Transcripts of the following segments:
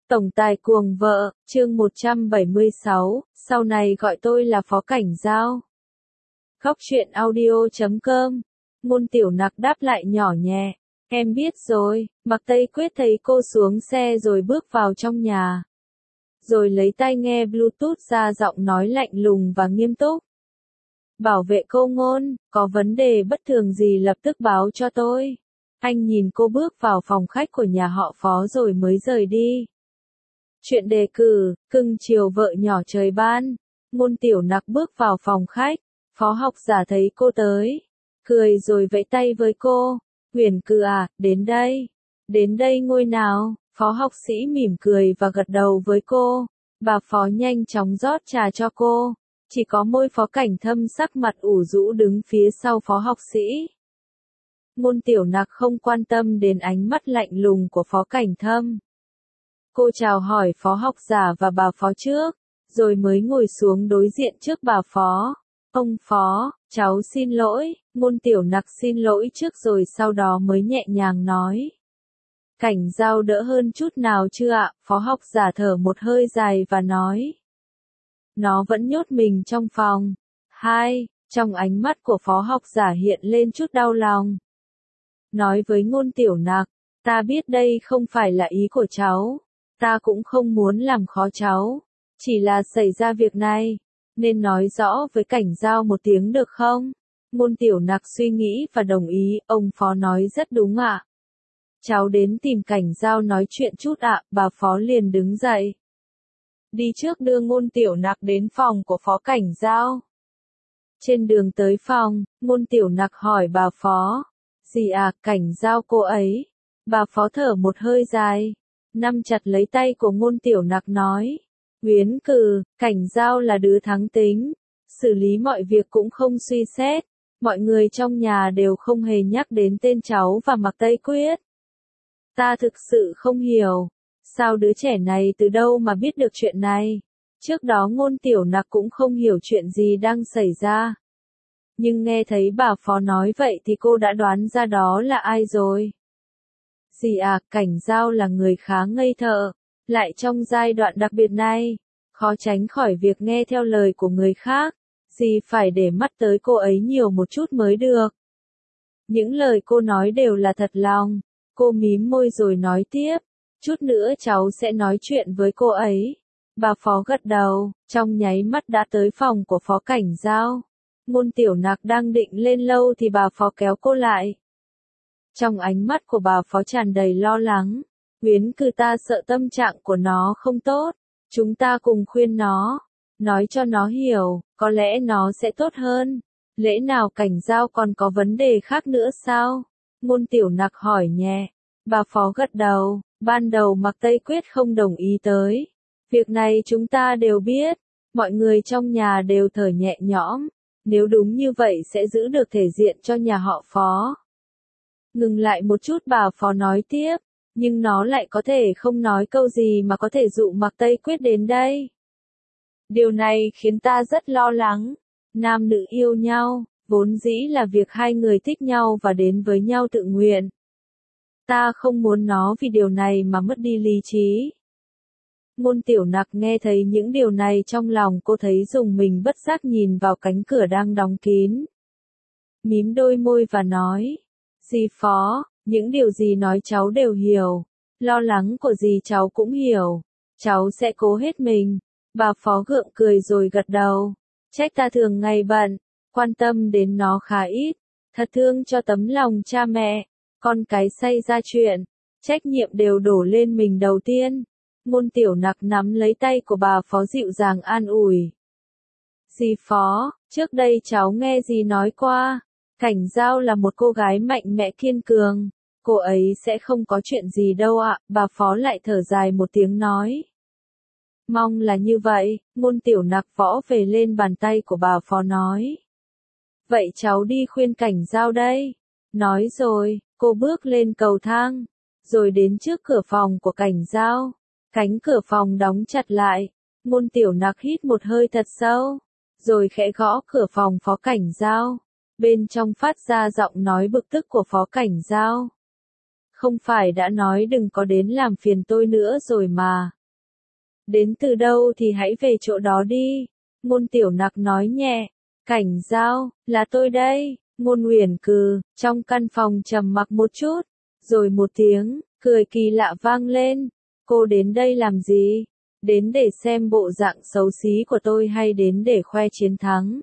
Tổng tài cuồng vợ, chương 176, sau này gọi tôi là Phó Cảnh Giao. Góc truyện audio.com. Ngôn Tiểu Nặc đáp lại nhỏ nhẹ, em biết rồi. Mạc Tây Quyết thấy cô xuống xe rồi bước vào trong nhà. Rồi lấy tai nghe Bluetooth ra, giọng nói lạnh lùng và nghiêm túc. Bảo vệ cô Ngôn, có vấn đề bất thường gì lập tức báo cho tôi. Anh nhìn cô bước vào phòng khách của nhà họ Phó rồi mới rời đi. Chuyện đề cử, cưng chiều vợ nhỏ trời ban. Ngôn Tiểu Nặc bước vào phòng khách. Phó học giả thấy cô tới, cười rồi vẫy tay với cô. Huyền Cừ à, đến đây. Đến đây ngồi nào. Phó học sĩ mỉm cười và gật đầu với cô. Bà Phó nhanh chóng rót trà cho cô. Chỉ có môi Phó Cảnh Thâm sắc mặt ủ rũ đứng phía sau Phó học sĩ. Ngôn Tiểu Nặc không quan tâm đến ánh mắt lạnh lùng của Phó Cảnh Thâm. Cô chào hỏi Phó học giả và bà Phó trước, rồi mới ngồi xuống đối diện trước bà Phó. Ông Phó, cháu xin lỗi. Ngôn Tiểu Nặc xin lỗi trước rồi sau đó mới nhẹ nhàng nói. Cảnh Giao đỡ hơn chút nào chưa ạ? Phó học giả thở một hơi dài và nói. Nó vẫn nhốt mình trong phòng. Trong ánh mắt của Phó học giả hiện lên chút đau lòng. Nói với Ngôn Tiểu Nặc, ta biết đây không phải là ý của cháu. Ta cũng không muốn làm khó cháu. Chỉ là xảy ra việc này, nên nói rõ với Cảnh Giao một tiếng được không? Ngôn Tiểu Nặc suy nghĩ và đồng ý, ông Phó nói rất đúng ạ. Cháu đến tìm Cảnh Giao nói chuyện chút ạ. Bà Phó liền đứng dậy. Đi trước đưa Ngôn Tiểu Nặc đến phòng của Phó Cảnh Giao. Trên đường tới phòng, Ngôn Tiểu Nặc hỏi bà Phó. Gì à, Cảnh Giao cô ấy? Bà Phó thở một hơi dài, nắm chặt lấy tay của Ngôn Tiểu Nặc nói. Huyền Cừ, Cảnh Giao là đứa thắng tính, xử lý mọi việc cũng không suy xét. Mọi người trong nhà đều không hề nhắc đến tên cháu và Mạc Tây Quyết. Ta thực sự không hiểu, sao đứa trẻ này từ đâu mà biết được chuyện này. Trước đó Ngôn Tiểu Nặc cũng không hiểu chuyện gì đang xảy ra. Nhưng nghe thấy bà Phó nói vậy thì cô đã đoán ra đó là ai rồi. Dì à, Cảnh Giao là người khá ngây thơ, lại trong giai đoạn đặc biệt này, khó tránh khỏi việc nghe theo lời của người khác. Dì phải để mắt tới cô ấy nhiều một chút mới được. Những lời cô nói đều là thật lòng. Cô mím môi rồi nói tiếp, chút nữa cháu sẽ nói chuyện với cô ấy. Bà Phó gật đầu, trong nháy mắt đã tới phòng của Phó Cảnh Giao. Ngôn Tiểu Nặc đang định lên lâu thì bà Phó kéo cô lại. Trong ánh mắt của bà Phó tràn đầy lo lắng. Huyền Cừ, ta sợ tâm trạng của nó không tốt. Chúng ta cùng khuyên nó, nói cho nó hiểu, có lẽ nó sẽ tốt hơn. Lẽ nào Cảnh Giao còn có vấn đề khác nữa sao? Ngôn Tiểu Nặc hỏi nhẹ. Bà Phó gật đầu, ban đầu Mạc Tây Quyết không đồng ý tới. Việc này chúng ta đều biết, mọi người trong nhà đều thở nhẹ nhõm. Nếu đúng như vậy sẽ giữ được thể diện cho nhà họ Phó. Ngừng lại một chút bà Phó nói tiếp, nhưng nó lại có thể không nói câu gì mà có thể dụ Mạc Tây Quyết đến đây. Điều này khiến ta rất lo lắng. Nam nữ yêu nhau, vốn dĩ là việc hai người thích nhau và đến với nhau tự nguyện. Ta không muốn nó vì điều này mà mất đi lý trí. Ngôn Tiểu Nặc nghe thấy những điều này trong lòng cô thấy rùng mình, bất giác nhìn vào cánh cửa đang đóng kín. Mím đôi môi và nói. Dì Phó, những điều gì nói cháu đều hiểu. Lo lắng của dì cháu cũng hiểu. Cháu sẽ cố hết mình. Bà Phó gượng cười rồi gật đầu. Trách ta thường ngày bận, quan tâm đến nó khá ít. Thật thương cho tấm lòng cha mẹ. Con cái xảy ra chuyện, trách nhiệm đều đổ lên mình đầu tiên. Ngôn Tiểu Nặc nắm lấy tay của bà Phó dịu dàng an ủi. Dì Phó, trước đây cháu nghe dì nói qua, Cảnh Giao là một cô gái mạnh mẽ kiên cường. Cô ấy sẽ không có chuyện gì đâu ạ. Bà Phó lại thở dài một tiếng nói. Mong là như vậy. Ngôn Tiểu Nặc võ về lên bàn tay của bà Phó nói. Vậy cháu đi khuyên Cảnh Giao đây. Nói rồi, cô bước lên cầu thang, rồi đến trước cửa phòng của Cảnh Giao. Cánh cửa phòng đóng chặt lại. Ngôn Tiểu Nặc hít một hơi thật sâu, rồi khẽ gõ cửa phòng Phó Cảnh Giao. Bên trong phát ra giọng nói bực tức của Phó Cảnh Giao. Không phải đã nói đừng có đến làm phiền tôi nữa rồi mà. Đến từ đâu thì hãy về chỗ đó đi. Ngôn Tiểu Nặc nói nhẹ. Cảnh Giao, là tôi đây. Ngôn Uyển trong căn phòng trầm mặc một chút. Rồi một tiếng, cười kỳ lạ vang lên. Cô đến đây làm gì? Đến để xem bộ dạng xấu xí của tôi hay đến để khoe chiến thắng?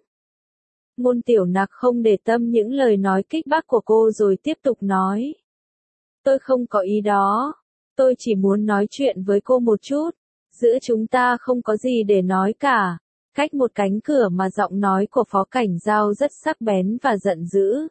Ngôn Tiểu Nặc không để tâm những lời nói kích bác của cô rồi tiếp tục nói. Tôi không có ý đó. Tôi chỉ muốn nói chuyện với cô một chút. Giữa chúng ta không có gì để nói cả. Cách một cánh cửa mà giọng nói của Phó Cảnh Giao rất sắc bén và giận dữ.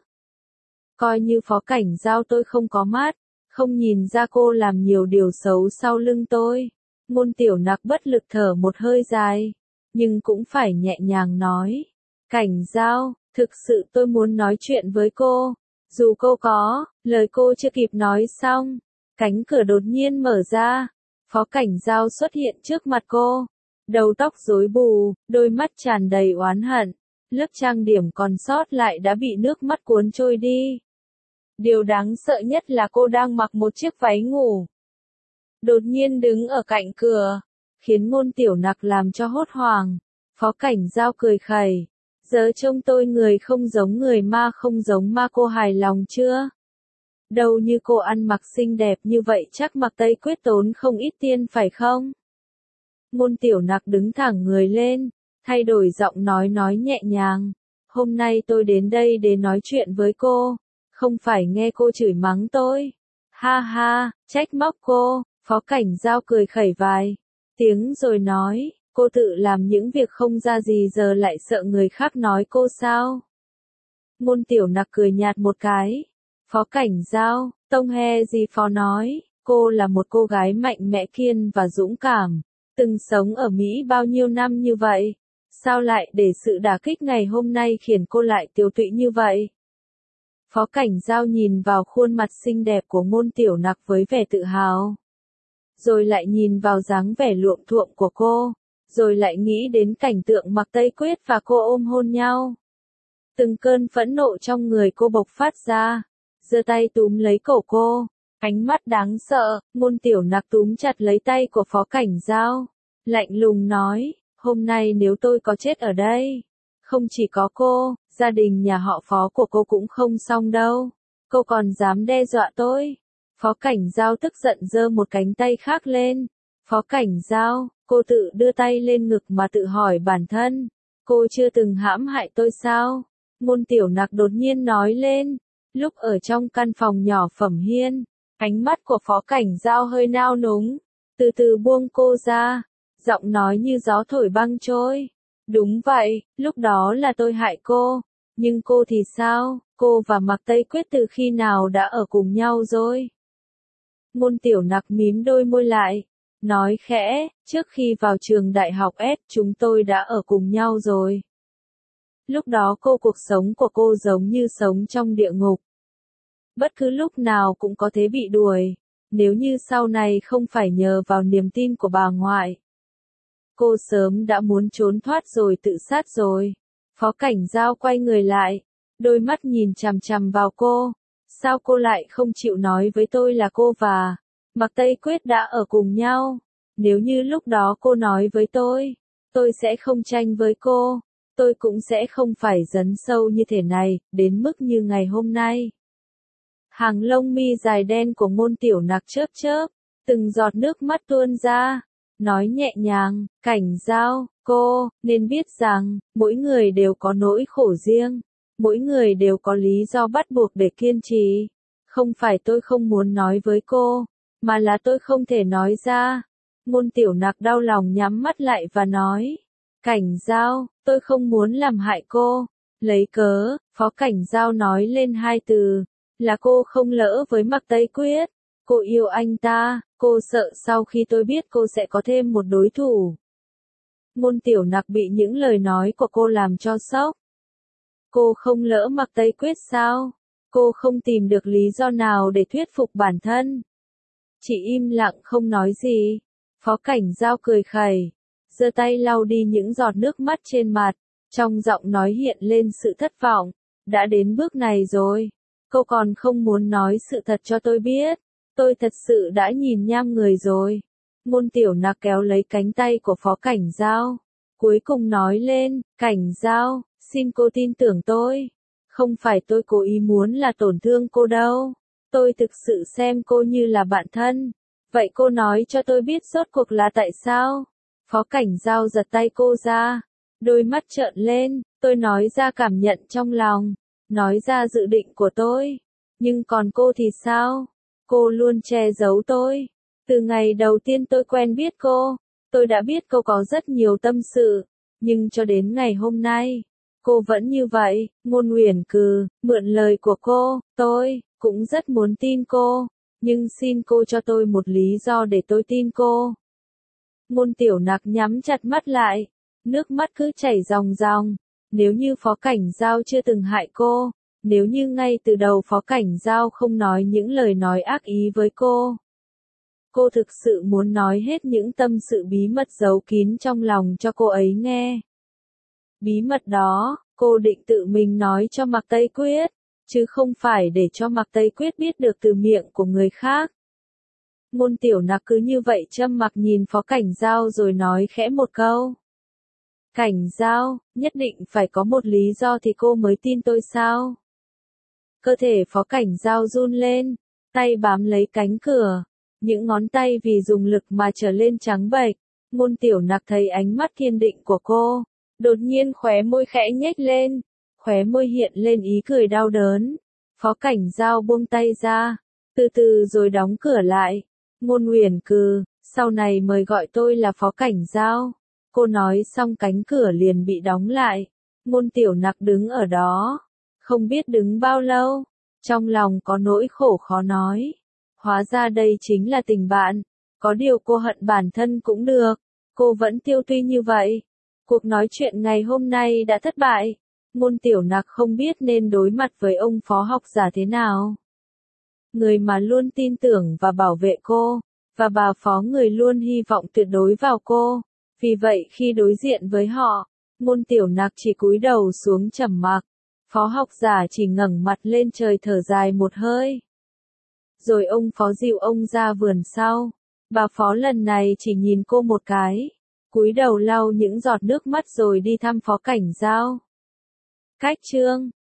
Coi như Phó Cảnh Giao tôi không có mắt, không nhìn ra cô làm nhiều điều xấu sau lưng tôi. Ngôn Tiểu Nặc bất lực thở một hơi dài, nhưng cũng phải nhẹ nhàng nói. Cảnh Giao, thực sự tôi muốn nói chuyện với cô. Dù cô có, lời cô chưa kịp nói xong, cánh cửa đột nhiên mở ra. Phó Cảnh Giao xuất hiện trước mặt cô. Đầu tóc rối bù, đôi mắt tràn đầy oán hận. Lớp trang điểm còn sót lại đã bị nước mắt cuốn trôi đi. Điều đáng sợ nhất là cô đang mặc một chiếc váy ngủ. Đột nhiên đứng ở cạnh cửa, khiến Ngôn Tiểu Nặc làm cho hốt hoảng. Phó Cảnh Giao cười khẩy. Giờ trông tôi người không giống người ma không giống ma, cô hài lòng chưa? Đâu như cô ăn mặc xinh đẹp như vậy chắc mặc Tây Quyết tốn không ít tiền phải không? Ngôn Tiểu Nặc đứng thẳng người lên, thay đổi giọng nói nhẹ nhàng. Hôm nay tôi đến đây để nói chuyện với cô, không phải nghe cô chửi mắng tôi. Ha ha, trách móc cô. Phó Cảnh Giao cười khẩy vài tiếng rồi nói, cô tự làm những việc không ra gì giờ lại sợ người khác nói cô sao? Ngôn Tiểu Nặc cười nhạt một cái. Phó Cảnh Giao, tông he gì phó nói, cô là một cô gái mạnh mẽ kiên và dũng cảm, từng sống ở Mỹ bao nhiêu năm như vậy, sao lại để sự đả kích ngày hôm nay khiến cô lại tiêu tụy như vậy? Phó Cảnh Giao nhìn vào khuôn mặt xinh đẹp của Ngôn Tiểu Nặc với vẻ tự hào. Rồi lại nhìn vào dáng vẻ luộm thuộm của cô, rồi lại nghĩ đến cảnh tượng mặc Tây Quyết và cô ôm hôn nhau. Từng cơn phẫn nộ trong người cô bộc phát ra, giơ tay túm lấy cổ cô, ánh mắt đáng sợ. Ngôn Tiểu Nặc túm chặt lấy tay của Phó Cảnh Giao, lạnh lùng nói, hôm nay nếu tôi có chết ở đây, không chỉ có cô, gia đình nhà họ Phó của cô cũng không xong đâu. Cô còn dám đe dọa tôi? Phó Cảnh Giao tức giận giơ một cánh tay khác lên. Phó Cảnh Giao, cô tự đưa tay lên ngực mà tự hỏi bản thân, cô chưa từng hãm hại tôi sao? Ngôn Tiểu Nặc đột nhiên nói lên. Lúc ở trong căn phòng nhỏ Phẩm Hiên, ánh mắt của Phó Cảnh Giao hơi nao núng, từ từ buông cô ra, giọng nói như gió thổi băng trôi. Đúng vậy, lúc đó là tôi hại cô, nhưng cô thì sao, cô và Mạc Tây Quyết từ khi nào đã ở cùng nhau rồi? Ngôn Tiểu Nặc mím đôi môi lại, nói khẽ, trước khi vào trường đại học S chúng tôi đã ở cùng nhau rồi. Lúc đó cuộc sống của cô giống như sống trong địa ngục. Bất cứ lúc nào cũng có thể bị đuổi, nếu như sau này không phải nhờ vào niềm tin của bà ngoại. Cô sớm đã muốn trốn thoát rồi tự sát rồi. Phó Cảnh Giao quay người lại, đôi mắt nhìn chằm chằm vào cô. Sao cô lại không chịu nói với tôi là cô và Mạc Tây Quyết đã ở cùng nhau? Nếu như lúc đó cô nói với tôi sẽ không tranh với cô, tôi cũng sẽ không phải dấn sâu như thế này, đến mức như ngày hôm nay. Hàng lông mi dài đen của Ngôn Tiểu Nặc chớp chớp, từng giọt nước mắt tuôn ra, nói nhẹ nhàng, Cảnh Giao, cô nên biết rằng, mỗi người đều có nỗi khổ riêng, mỗi người đều có lý do bắt buộc để kiên trì. Không phải tôi không muốn nói với cô, mà là tôi không thể nói ra. Ngôn Tiểu Nặc đau lòng nhắm mắt lại và nói, Cảnh Giao, tôi không muốn làm hại cô. Lấy cớ, Phó Cảnh Giao nói lên hai từ, là cô không lỡ với Mạc Tây Quyết. Cô yêu anh ta, cô sợ sau khi tôi biết cô sẽ có thêm một đối thủ. Ngôn Tiểu Nặc bị những lời nói của cô làm cho sốc. Cô không lỡ Mạc Tây Quyết sao? Cô không tìm được lý do nào để thuyết phục bản thân. Chỉ im lặng không nói gì. Phó Cảnh Giao cười khẩy, giơ tay lau đi những giọt nước mắt trên mặt, trong giọng nói hiện lên sự thất vọng. Đã đến bước này rồi, cô còn không muốn nói sự thật cho tôi biết. Tôi thật sự đã nhìn nham người rồi. Ngôn Tiểu Nặc kéo lấy cánh tay của Phó Cảnh Giao. Cuối cùng nói lên, Cảnh Giao, xin cô tin tưởng tôi. Không phải tôi cố ý muốn là tổn thương cô đâu. Tôi thực sự xem cô như là bạn thân. Vậy cô nói cho tôi biết rốt cuộc là tại sao? Phó Cảnh Giao giật tay cô ra. Đôi mắt trợn lên, tôi nói ra cảm nhận trong lòng. Nói ra dự định của tôi. Nhưng còn cô thì sao? Cô luôn che giấu tôi. Từ ngày đầu tiên tôi quen biết cô, tôi đã biết cô có rất nhiều tâm sự. Nhưng cho đến ngày hôm nay, cô vẫn như vậy. Ngôn Uyển mượn lời của cô, tôi cũng rất muốn tin cô. Nhưng xin cô cho tôi một lý do để tôi tin cô. Ngôn Tiểu Nặc nhắm chặt mắt lại, nước mắt cứ chảy ròng ròng. Nếu như Phó Cảnh Giao chưa từng hại cô, nếu như ngay từ đầu Phó Cảnh Giao không nói những lời nói ác ý với cô thực sự muốn nói hết những tâm sự bí mật giấu kín trong lòng cho cô ấy nghe. Bí mật đó, cô định tự mình nói cho Mạc Tây Quyết, chứ không phải để cho Mạc Tây Quyết biết được từ miệng của người khác. Ngôn Tiểu Nặc cứ như vậy châm mặc nhìn Phó Cảnh Giao rồi nói khẽ một câu. Cảnh Giao, nhất định phải có một lý do thì cô mới tin tôi sao? Cơ thể Phó Cảnh Giao run lên, tay bám lấy cánh cửa, những ngón tay vì dùng lực mà trở lên trắng bệch. Ngôn Tiểu Nặc thấy ánh mắt kiên định của cô, đột nhiên khóe môi khẽ nhếch lên, khóe môi hiện lên ý cười đau đớn. Phó Cảnh Giao buông tay ra, từ từ rồi đóng cửa lại. Ngôn Uyển sau này mời gọi tôi là Phó Cảnh Giao. Cô nói xong cánh cửa liền bị đóng lại. Ngôn Tiểu Nặc đứng ở đó, không biết đứng bao lâu, trong lòng có nỗi khổ khó nói. Hóa ra đây chính là tình bạn, có điều cô hận bản thân cũng được, cô vẫn tiêu tuy như vậy. Cuộc nói chuyện ngày hôm nay đã thất bại, Ngôn Tiểu Nặc không biết nên đối mặt với ông phó học giả thế nào. Người mà luôn tin tưởng và bảo vệ cô, và bà phó người luôn hy vọng tuyệt đối vào cô. Vì vậy khi đối diện với họ, Ngôn Tiểu Nặc chỉ cúi đầu xuống trầm mặc. Phó học giả chỉ ngẩng mặt lên trời thở dài một hơi. Rồi ông phó dìu ông ra vườn sau. Bà phó lần này chỉ nhìn cô một cái, cúi đầu lau những giọt nước mắt rồi đi thăm Phó Cảnh Giao. Cách chương